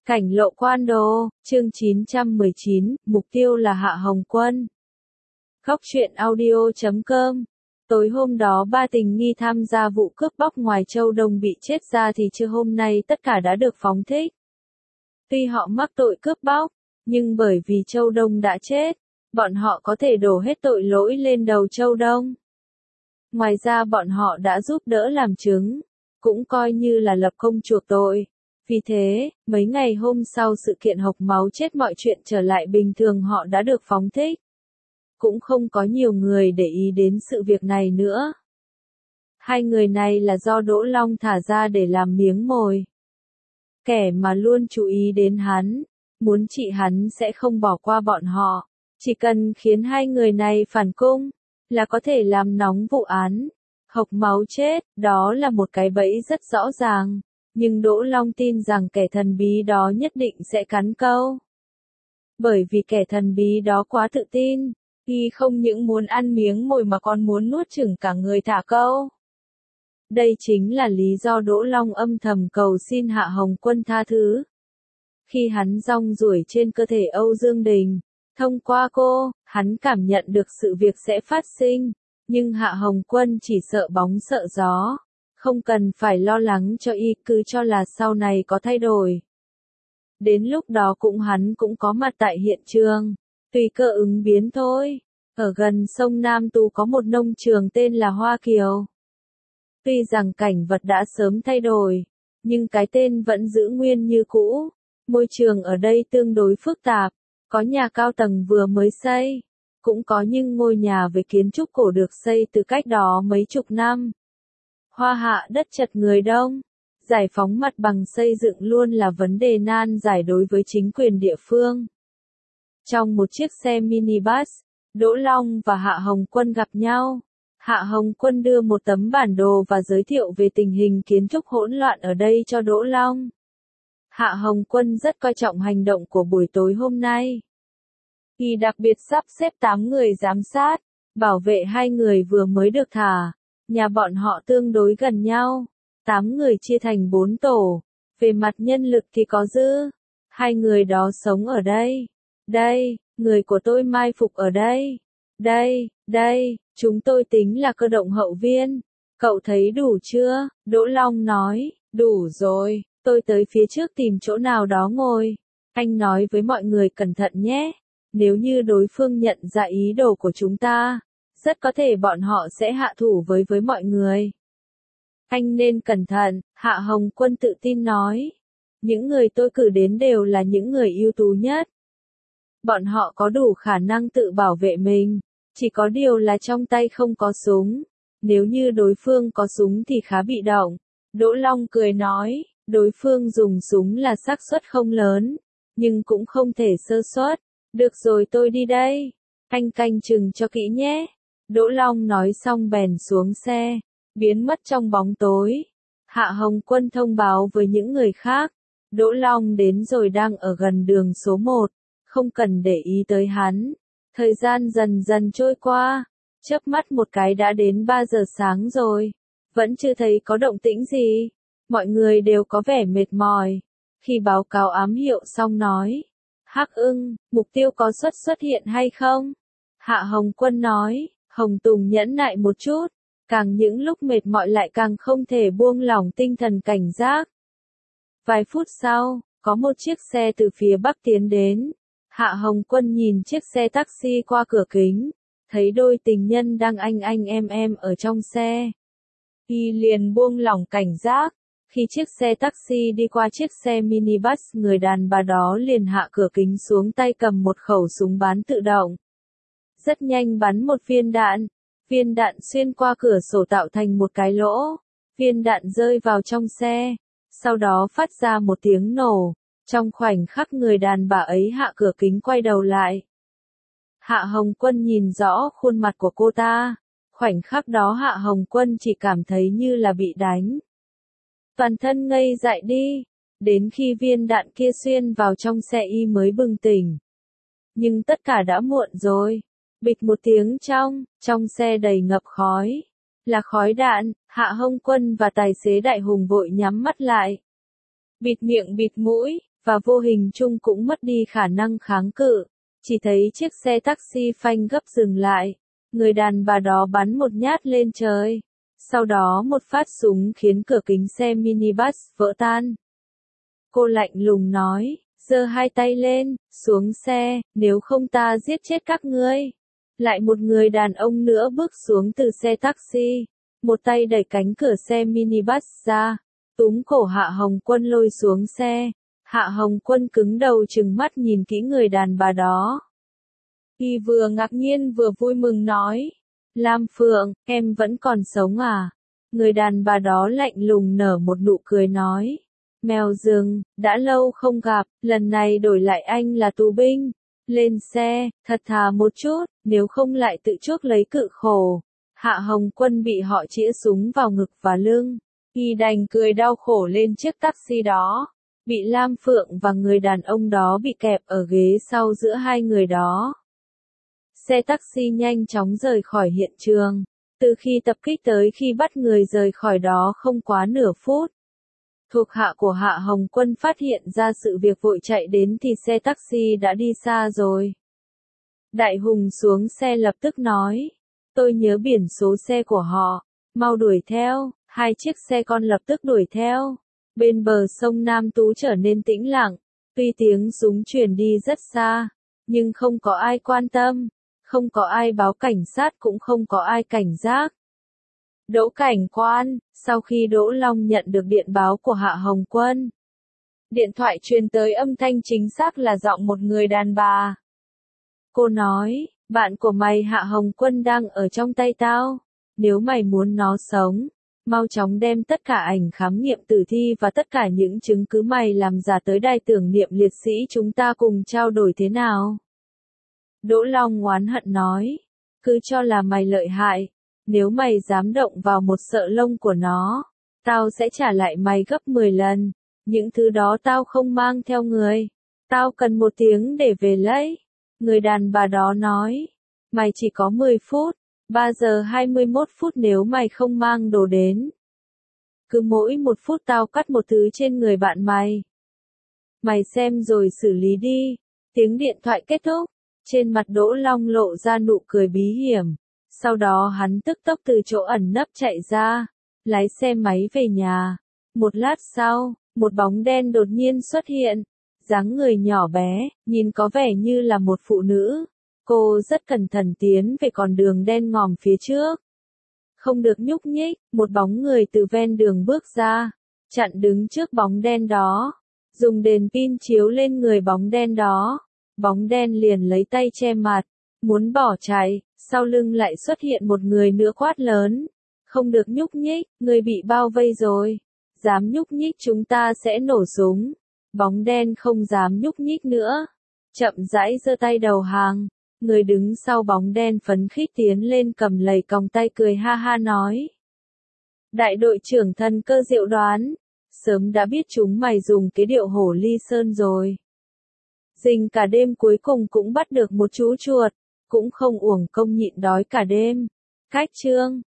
Cảnh lộ quan đồ, chương 919, mục tiêu là Hạ Hồng Quân. Góc truyện audio.com. Tối hôm đó ba tình nghi tham gia vụ cướp bóc ngoài Châu Đông bị chết ra thì trưa hôm nay tất cả đã được phóng thích. Tuy họ mắc tội cướp bóc, nhưng bởi vì Châu Đông đã chết, bọn họ có thể đổ hết tội lỗi lên đầu Châu Đông. Ngoài ra bọn họ đã giúp đỡ làm chứng, cũng coi như là lập công chuộc tội. Vì thế, mấy ngày hôm sau sự kiện hộc máu chết mọi chuyện trở lại bình thường họ đã được phóng thích. Cũng không có nhiều người để ý đến sự việc này nữa. Hai người này là do Đỗ Long thả ra để làm miếng mồi. Kẻ mà luôn chú ý đến hắn, muốn trị hắn sẽ không bỏ qua bọn họ. Chỉ cần khiến hai người này phản cung, là có thể làm nóng vụ án. Hộc máu chết, đó là một cái bẫy rất rõ ràng. Nhưng Đỗ Long tin rằng kẻ thần bí đó nhất định sẽ cắn câu. Bởi vì kẻ thần bí đó quá tự tin, y không những muốn ăn miếng mồi mà còn muốn nuốt chửng cả người thả câu. Đây chính là lý do Đỗ Long âm thầm cầu xin Hạ Hồng Quân tha thứ. Khi hắn rong ruổi trên cơ thể Âu Dương Đình, thông qua cô, hắn cảm nhận được sự việc sẽ phát sinh, nhưng Hạ Hồng Quân chỉ sợ bóng sợ gió. Không cần phải lo lắng cho y, cứ cho là sau này có thay đổi. Đến lúc đó hắn cũng có mặt tại hiện trường, tùy cơ ứng biến thôi. Ở gần sông Nam Tú có một nông trường tên là Hoa Kiều. Tuy rằng cảnh vật đã sớm thay đổi, nhưng cái tên vẫn giữ nguyên như cũ. Môi trường ở đây tương đối phức tạp, có nhà cao tầng vừa mới xây, cũng có những ngôi nhà về kiến trúc cổ được xây từ cách đó mấy chục năm. Hoa hạ đất chật người đông, giải phóng mặt bằng xây dựng luôn là vấn đề nan giải đối với chính quyền địa phương. Trong một chiếc xe minibus, Đỗ Long và Hạ Hồng Quân gặp nhau. Hạ Hồng Quân đưa một tấm bản đồ và giới thiệu về tình hình kiến trúc hỗn loạn ở đây cho Đỗ Long. Hạ Hồng Quân rất coi trọng hành động của buổi tối hôm nay. Y đặc biệt sắp xếp 8 người giám sát, bảo vệ hai người vừa mới được thả. Nhà bọn họ tương đối gần nhau, 8 người chia thành 4 tổ. Về mặt nhân lực thì có dư. Hai người đó sống ở đây. Đây, người của tôi mai phục ở đây. Đây, chúng tôi tính là cơ động hậu viên. Cậu thấy đủ chưa? Đỗ Long nói, đủ rồi, tôi tới phía trước tìm chỗ nào đó ngồi. Anh nói với mọi người cẩn thận nhé. Nếu như đối phương nhận ra ý đồ của chúng ta, rất có thể bọn họ sẽ hạ thủ với mọi người. Anh nên cẩn thận, Hạ Hồng Quân tự tin nói. Những người tôi cử đến đều là những người ưu tú nhất. Bọn họ có đủ khả năng tự bảo vệ mình, chỉ có điều là trong tay không có súng. Nếu như đối phương có súng thì khá bị động. Đỗ Long cười nói, đối phương dùng súng là xác suất không lớn, nhưng cũng không thể sơ suất. Được rồi, tôi đi đây. Anh canh chừng cho kỹ nhé. Đỗ Long nói xong bèn xuống xe, biến mất trong bóng tối. Hạ Hồng Quân thông báo với những người khác. Đỗ Long đến rồi đang ở gần đường số 1, không cần để ý tới hắn. Thời gian dần dần trôi qua, chớp mắt một cái đã đến 3 giờ sáng rồi. Vẫn chưa thấy có động tĩnh gì. Mọi người đều có vẻ mệt mỏi. Khi báo cáo ám hiệu xong nói, Hắc Ưng, mục tiêu có xuất hiện hay không? Hạ Hồng Quân nói, Hồng Tùng nhẫn nại một chút, càng những lúc mệt mỏi lại càng không thể buông lỏng tinh thần cảnh giác. Vài phút sau, có một chiếc xe từ phía bắc tiến đến. Hạ Hồng Quân nhìn chiếc xe taxi qua cửa kính, thấy đôi tình nhân đang anh em ở trong xe. Y liền buông lỏng cảnh giác. Khi chiếc xe taxi đi qua chiếc xe minibus, người đàn bà đó liền hạ cửa kính xuống, tay cầm một khẩu súng bán tự động. Rất nhanh bắn một viên đạn xuyên qua cửa sổ tạo thành một cái lỗ. Viên đạn rơi vào trong xe, sau đó phát ra một tiếng nổ. Trong khoảnh khắc người đàn bà ấy hạ cửa kính quay đầu lại. Hạ Hồng Quân nhìn rõ khuôn mặt của cô ta. Khoảnh khắc đó Hạ Hồng Quân chỉ cảm thấy như là bị đánh. Toàn thân ngây dại đi, đến khi viên đạn kia xuyên vào trong xe y mới bừng tỉnh. Nhưng tất cả đã muộn rồi. Bịch một tiếng trong xe đầy ngập khói. Là khói đạn. Hạ Hồng Quân và tài xế Đại Hùng vội nhắm mắt lại. Bịt miệng bịt mũi, và vô hình chung cũng mất đi khả năng kháng cự. Chỉ thấy chiếc xe taxi phanh gấp dừng lại. Người đàn bà đó bắn một nhát lên trời. Sau đó một phát súng khiến cửa kính xe minibus vỡ tan. Cô lạnh lùng nói, giơ hai tay lên, xuống xe, nếu không ta giết chết các ngươi. Lại một người đàn ông nữa bước xuống từ xe taxi. Một tay đẩy cánh cửa xe minibus ra. Túm cổ Hạ Hồng Quân lôi xuống xe. Hạ Hồng Quân cứng đầu trừng mắt nhìn kỹ người đàn bà đó. Y vừa ngạc nhiên vừa vui mừng nói. Lam Phượng, em vẫn còn sống à? Người đàn bà đó lạnh lùng nở một nụ cười nói. Mèo rừng, đã lâu không gặp, lần này đổi lại anh là tù binh. Lên xe, thật thà một chút, nếu không lại tự chuốc lấy cự khổ. Hạ Hồng Quân bị họ chĩa súng vào ngực và lưng. Y đành cười đau khổ lên chiếc taxi đó. Bị Lam Phượng và người đàn ông đó bị kẹp ở ghế sau giữa hai người đó. Xe taxi nhanh chóng rời khỏi hiện trường. Từ khi tập kích tới khi bắt người rời khỏi đó không quá nửa phút. Thuộc hạ của Hạ Hồng Quân phát hiện ra sự việc vội chạy đến thì xe taxi đã đi xa rồi. Đại Hùng xuống xe lập tức nói. Tôi nhớ biển số xe của họ. Mau đuổi theo. Hai chiếc xe con lập tức đuổi theo. Bên bờ sông Nam Tú trở nên tĩnh lặng. Tuy tiếng súng truyền đi rất xa. Nhưng không có ai quan tâm. Không có ai báo cảnh sát cũng không có ai cảnh giác. Đỗ cảnh quan, sau khi Đỗ Long nhận được điện báo của Hạ Hồng Quân. Điện thoại truyền tới âm thanh chính xác là giọng một người đàn bà. Cô nói, bạn của mày Hạ Hồng Quân đang ở trong tay tao. Nếu mày muốn nó sống, mau chóng đem tất cả ảnh khám nghiệm tử thi và tất cả những chứng cứ mày làm giả tới đài tưởng niệm liệt sĩ chúng ta cùng trao đổi thế nào? Đỗ Long oán hận nói, cứ cho là mày lợi hại, nếu mày dám động vào một sợi lông của nó, tao sẽ trả lại mày gấp 10 lần, những thứ đó tao không mang theo người, tao cần 1 tiếng để về lấy. Người đàn bà đó nói, mày chỉ có 10 phút, 3 giờ 21 phút nếu mày không mang đồ đến. Cứ mỗi 1 phút tao cắt một thứ trên người bạn mày. Mày xem rồi xử lý đi. Tiếng điện thoại kết thúc. Trên mặt Đỗ Long lộ ra nụ cười bí hiểm. Sau đó hắn tức tốc từ chỗ ẩn nấp chạy ra. Lái xe máy về nhà. Một lát sau, một bóng đen đột nhiên xuất hiện. Dáng người nhỏ bé, nhìn có vẻ như là một phụ nữ. Cô rất cẩn thận tiến về con đường đen ngòm phía trước. Không được nhúc nhích, một bóng người từ ven đường bước ra. Chặn đứng trước bóng đen đó. Dùng đèn pin chiếu lên người bóng đen đó. Bóng đen liền lấy tay che mặt, muốn bỏ chạy, sau lưng lại xuất hiện một người nữa quát lớn. Không được nhúc nhích, người bị bao vây rồi. Dám nhúc nhích chúng ta sẽ nổ súng. Bóng đen không dám nhúc nhích nữa. Chậm rãi giơ tay đầu hàng. Người đứng sau bóng đen phấn khích tiến lên cầm lầy còng tay cười ha ha nói. Đại đội trưởng Thần Cơ Diệu đoán. Sớm đã biết chúng mày dùng cái điệu hổ ly sơn rồi. Rình cả đêm cuối cùng cũng bắt được một chú chuột, cũng không uổng công nhịn đói cả đêm. Cách chương